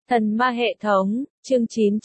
Thần ma hệ thống, chương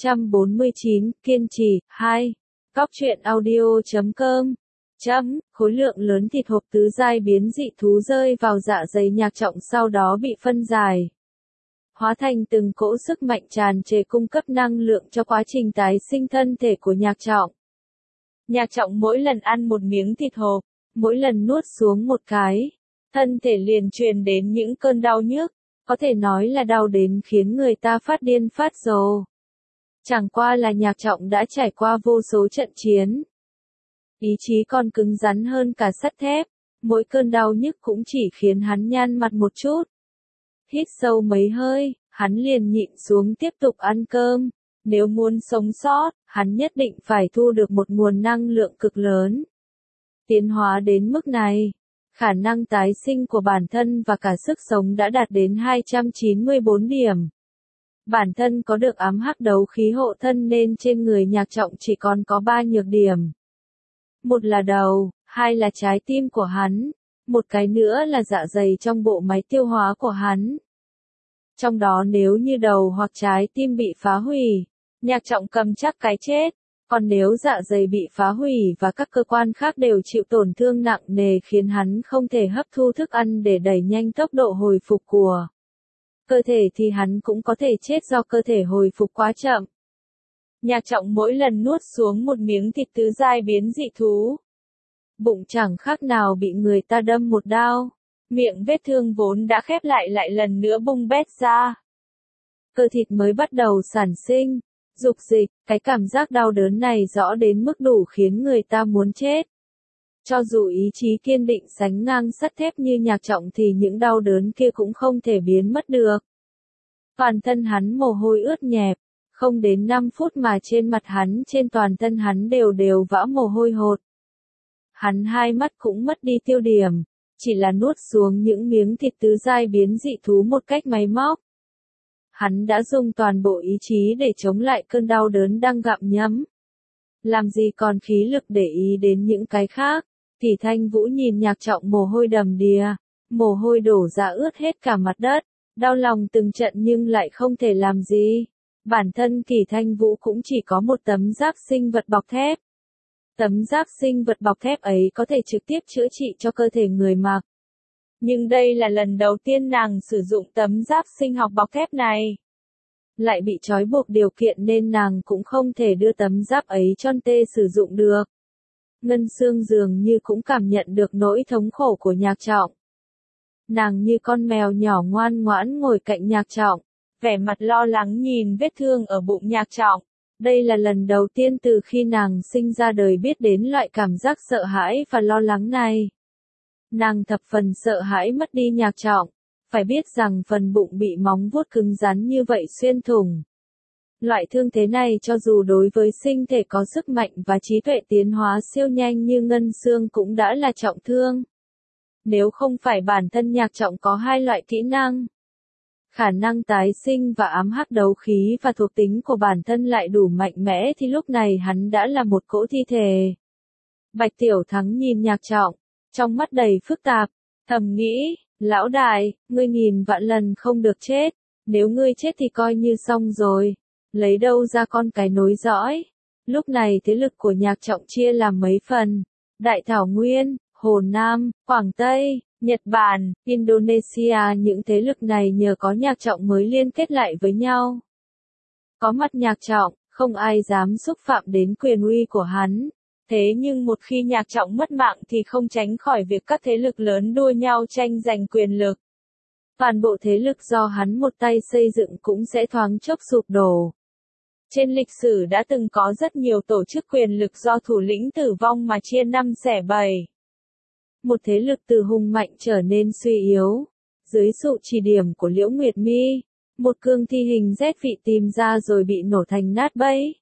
949, kiên trì, 2. Cóc truyện audio.com. Khối lượng lớn thịt hộp tứ giai biến dị thú rơi vào dạ dày Nhạc Trọng sau đó bị phân giải. Hóa thành từng cỗ sức mạnh tràn trề cung cấp năng lượng cho quá trình tái sinh thân thể của Nhạc Trọng. Nhạc Trọng mỗi lần ăn một miếng thịt hộp, mỗi lần nuốt xuống một cái, thân thể liền truyền đến những cơn đau nhức. Có thể nói là đau đến khiến người ta phát điên phát rồ. Chẳng qua là Nhạc Trọng đã trải qua vô số trận chiến. Ý chí còn cứng rắn hơn cả sắt thép, mỗi cơn đau nhức cũng chỉ khiến hắn nhăn mặt một chút. Hít sâu mấy hơi, hắn liền nhịn xuống tiếp tục ăn cơm. Nếu muốn sống sót, hắn nhất định phải thu được một nguồn năng lượng cực lớn. Tiến hóa đến mức này, khả năng tái sinh của bản thân và cả sức sống đã đạt đến 294 điểm. Bản thân có được ám hắc đấu khí hộ thân nên trên người Nhạc Trọng chỉ còn có 3 nhược điểm. Một là đầu, hai là trái tim của hắn, một cái nữa là dạ dày trong bộ máy tiêu hóa của hắn. Trong đó nếu như đầu hoặc trái tim bị phá hủy, Nhạc Trọng cầm chắc cái chết. Còn nếu dạ dày bị phá hủy và các cơ quan khác đều chịu tổn thương nặng nề khiến hắn không thể hấp thu thức ăn để đẩy nhanh tốc độ hồi phục của cơ thể thì hắn cũng có thể chết do cơ thể hồi phục quá chậm. Nhạc Trọng mỗi lần nuốt xuống một miếng thịt tứ giai biến dị thú, bụng chẳng khác nào bị người ta đâm một đao, miệng vết thương vốn đã khép lại lần nữa bung bét ra. Cơ thịt mới bắt đầu sản sinh, dục dịch, cái cảm giác đau đớn này rõ đến mức đủ khiến người ta muốn chết. Cho dù ý chí kiên định sánh ngang sắt thép như Nhạc Trọng thì những đau đớn kia cũng không thể biến mất được. Toàn thân hắn mồ hôi ướt nhẹp, không đến 5 phút mà trên mặt hắn trên toàn thân hắn đều vã mồ hôi hột. Hắn hai mắt cũng mất đi tiêu điểm, chỉ là nuốt xuống những miếng thịt tứ giai biến dị thú một cách máy móc. Hắn đã dùng toàn bộ ý chí để chống lại cơn đau đớn đang gặm nhấm. Làm gì còn khí lực để ý đến những cái khác. Kỷ Thanh Vũ nhìn Nhạc Trọng mồ hôi đầm đìa, mồ hôi đổ ra ướt hết cả mặt đất, đau lòng từng trận nhưng lại không thể làm gì. Bản thân Kỷ Thanh Vũ cũng chỉ có một tấm giáp sinh vật bọc thép. Tấm giáp sinh vật bọc thép ấy có thể trực tiếp chữa trị cho cơ thể người mặc. Nhưng đây là lần đầu tiên nàng sử dụng tấm giáp sinh học bọc thép này. Lại bị trói buộc điều kiện nên nàng cũng không thể đưa tấm giáp ấy cho Tê sử dụng được. Ngân Sương dường như cũng cảm nhận được nỗi thống khổ của Nhạc Trọng. Nàng như con mèo nhỏ ngoan ngoãn ngồi cạnh Nhạc Trọng, vẻ mặt lo lắng nhìn vết thương ở bụng Nhạc Trọng. Đây là lần đầu tiên từ khi nàng sinh ra đời biết đến loại cảm giác sợ hãi và lo lắng này. Nàng thập phần sợ hãi mất đi Nhạc Trọng, phải biết rằng phần bụng bị móng vuốt cứng rắn như vậy xuyên thủng. Loại thương thế này cho dù đối với sinh thể có sức mạnh và trí tuệ tiến hóa siêu nhanh như Ngân Sương cũng đã là trọng thương. Nếu không phải bản thân Nhạc Trọng có hai loại kỹ năng, khả năng tái sinh và ám hắc đấu khí và thuộc tính của bản thân lại đủ mạnh mẽ thì lúc này hắn đã là một cỗ thi thể. Bạch Tiểu Thắng nhìn Nhạc Trọng, trong mắt đầy phức tạp, thầm nghĩ, lão đại, ngươi nghìn vạn lần không được chết, nếu ngươi chết thì coi như xong rồi, lấy đâu ra con cái nối dõi. Lúc này thế lực của Nhạc Trọng chia làm mấy phần, Đại Thảo Nguyên, Hồ Nam, Quảng Tây, Nhật Bản, Indonesia, những thế lực này nhờ có Nhạc Trọng mới liên kết lại với nhau. Có mặt Nhạc Trọng, không ai dám xúc phạm đến quyền uy của hắn. Thế nhưng một khi Nhạc Trọng mất mạng thì không tránh khỏi việc các thế lực lớn đua nhau tranh giành quyền lực. Toàn bộ thế lực do hắn một tay xây dựng cũng sẽ thoáng chốc sụp đổ. Trên lịch sử đã từng có rất nhiều tổ chức quyền lực do thủ lĩnh tử vong mà chia năm xẻ bảy. Một thế lực từ hùng mạnh trở nên suy yếu. Dưới sự chỉ điểm của Liễu Nguyệt Mi, một cương thi hình rét vị tìm ra rồi bị nổ thành nát bấy.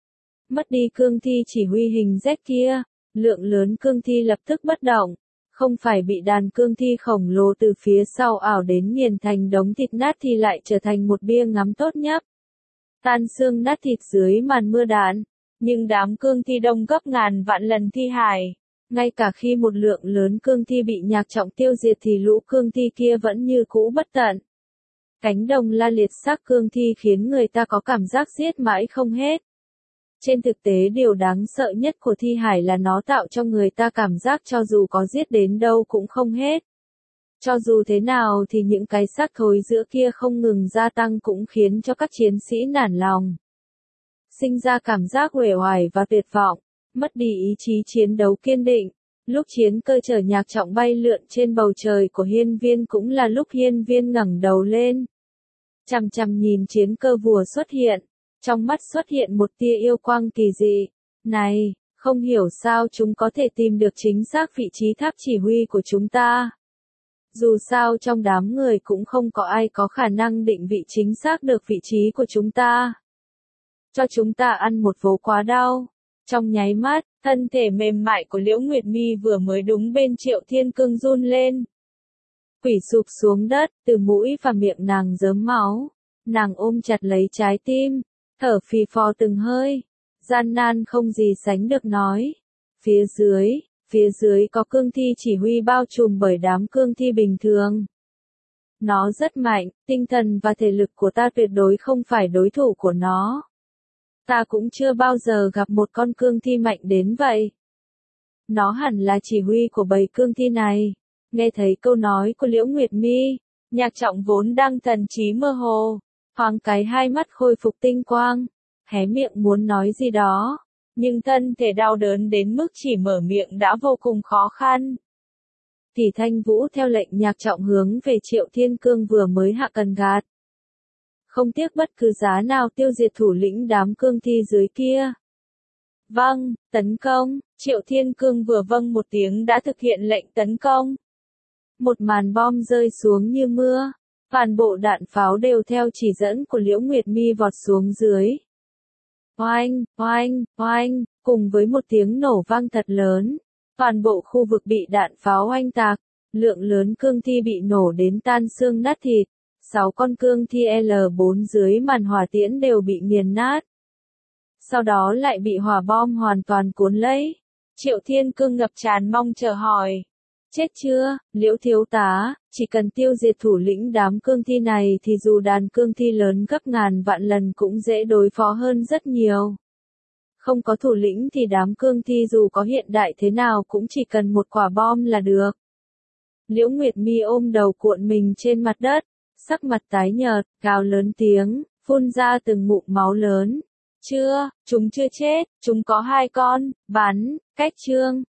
Mất đi cương thi chỉ huy hình rét kia, lượng lớn cương thi lập tức bất động, không phải bị đàn cương thi khổng lồ từ phía sau ảo đến nghiền thành đống thịt nát thì lại trở thành một bia ngắm tốt nhất. Tan xương nát thịt dưới màn mưa đạn, nhưng đám cương thi đông gấp ngàn vạn lần thi hài. Ngay cả khi một lượng lớn cương thi bị Nhạc Trọng tiêu diệt thì lũ cương thi kia vẫn như cũ bất tận. Cánh đồng la liệt xác cương thi khiến người ta có cảm giác giết mãi không hết. Trên thực tế điều đáng sợ nhất của thi hải là nó tạo cho người ta cảm giác cho dù có giết đến đâu cũng không hết. Cho dù thế nào thì những cái xác thối rữa kia không ngừng gia tăng cũng khiến cho các chiến sĩ nản lòng. Sinh ra cảm giác uể oải và tuyệt vọng, mất đi ý chí chiến đấu kiên định. Lúc chiến cơ chở nhạc trọng bay lượn trên bầu trời của hiên viên cũng là lúc hiên viên ngẩng đầu lên. Chằm chằm nhìn chiến cơ vùa xuất hiện, trong mắt xuất hiện một tia yêu quang kỳ dị. Này, không hiểu sao chúng có thể tìm được chính xác vị trí tháp chỉ huy của chúng ta. Dù sao trong đám người cũng không có ai có khả năng định vị chính xác được vị trí của chúng ta. Cho chúng ta ăn một vố quá đau. Trong nháy mắt, thân thể mềm mại của Liễu Nguyệt Mi vừa mới đúng bên Triệu Thiên Cương run lên. Quỷ sụp xuống đất, từ mũi và miệng nàng rớm máu. Nàng ôm chặt lấy trái tim, thở phì phò từng hơi. Gian nan không gì sánh được nói. Phía dưới có cương thi chỉ huy bao trùm bởi đám cương thi bình thường. Nó rất mạnh, tinh thần và thể lực của ta tuyệt đối không phải đối thủ của nó. Ta cũng chưa bao giờ gặp một con cương thi mạnh đến vậy. Nó hẳn là chỉ huy của bầy cương thi này. Nghe thấy câu nói của Liễu Nguyệt Mi, Nhạc Trọng vốn đang thần trí mơ hồ, thoáng cái hai mắt khôi phục tinh quang, hé miệng muốn nói gì đó, nhưng thân thể đau đớn đến mức chỉ mở miệng đã vô cùng khó khăn. Thì Thanh Vũ theo lệnh Nhạc Trọng hướng về Triệu Thiên Cương vừa mới hạ cần gạt. Không tiếc bất cứ giá nào tiêu diệt thủ lĩnh đám cương thi dưới kia. Vâng, tấn công, Triệu Thiên Cương vừa vâng một tiếng đã thực hiện lệnh tấn công. Một màn bom rơi xuống như mưa, toàn bộ đạn pháo đều theo chỉ dẫn của Liễu Nguyệt Mi vọt xuống dưới. Oanh, oanh, oanh, cùng với một tiếng nổ vang thật lớn, toàn bộ khu vực bị đạn pháo oanh tạc, lượng lớn cương thi bị nổ đến tan xương nát thịt. 6 con cương thi L4 dưới màn hỏa tiễn đều bị nghiền nát. Sau đó lại bị hỏa bom hoàn toàn cuốn lấy. Triệu Thiên Cương ngập tràn mong chờ hỏi. Chết chưa, Liễu thiếu tá, chỉ cần tiêu diệt thủ lĩnh đám cương thi này thì dù đàn cương thi lớn gấp ngàn vạn lần cũng dễ đối phó hơn rất nhiều. Không có thủ lĩnh thì đám cương thi dù có hiện đại thế nào cũng chỉ cần một quả bom là được. Liễu Nguyệt Mi ôm đầu cuộn mình trên mặt đất, sắc mặt tái nhợt, gào lớn tiếng, phun ra từng ngụm máu lớn. Chưa, chúng chưa chết, chúng có 2 con, bắn, cách Trương,